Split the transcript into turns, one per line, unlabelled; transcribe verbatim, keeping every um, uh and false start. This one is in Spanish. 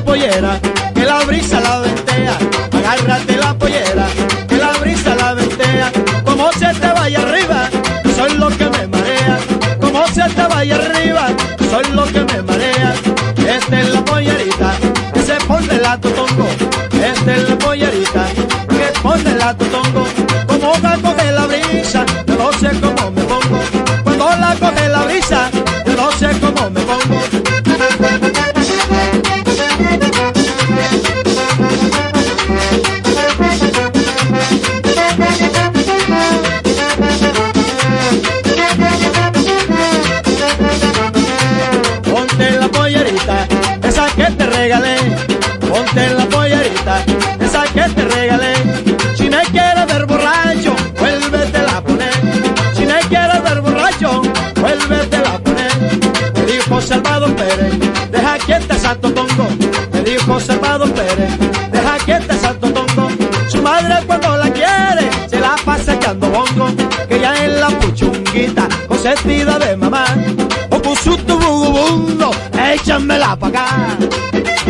pollera, que la brisa la ventea. Agárrate la pollera, que la brisa la ventea. Como se te vaya arriba, soy lo que me marea. Como se te vaya arriba, soy lo que me marea. Esta es la pollerita que se pone la totongo. Esta es la pollerita que pone la totongo. Como la coge la brisa, yo no sé cómo me pongo. Cuando la coge la brisa, yo no sé cómo me pongo. Ponte la pollerita, esa que te regalé. Ponte la pollerita, esa que te regalé. Si me quieres ver borracho, vuélvetela a poner. Si me quieres ver borracho, vuélvetela a poner. Me dijo Salvador Pérez, deja quieta Santo Tongo. Me dijo Salvador Pérez, deja quieta Santo Tongo. Su madre cuando la quiere, se la pasa echando bongo. Que ya en la puchunguita, consentida de mamá. O con su tubugubundo, échamela pa' acá.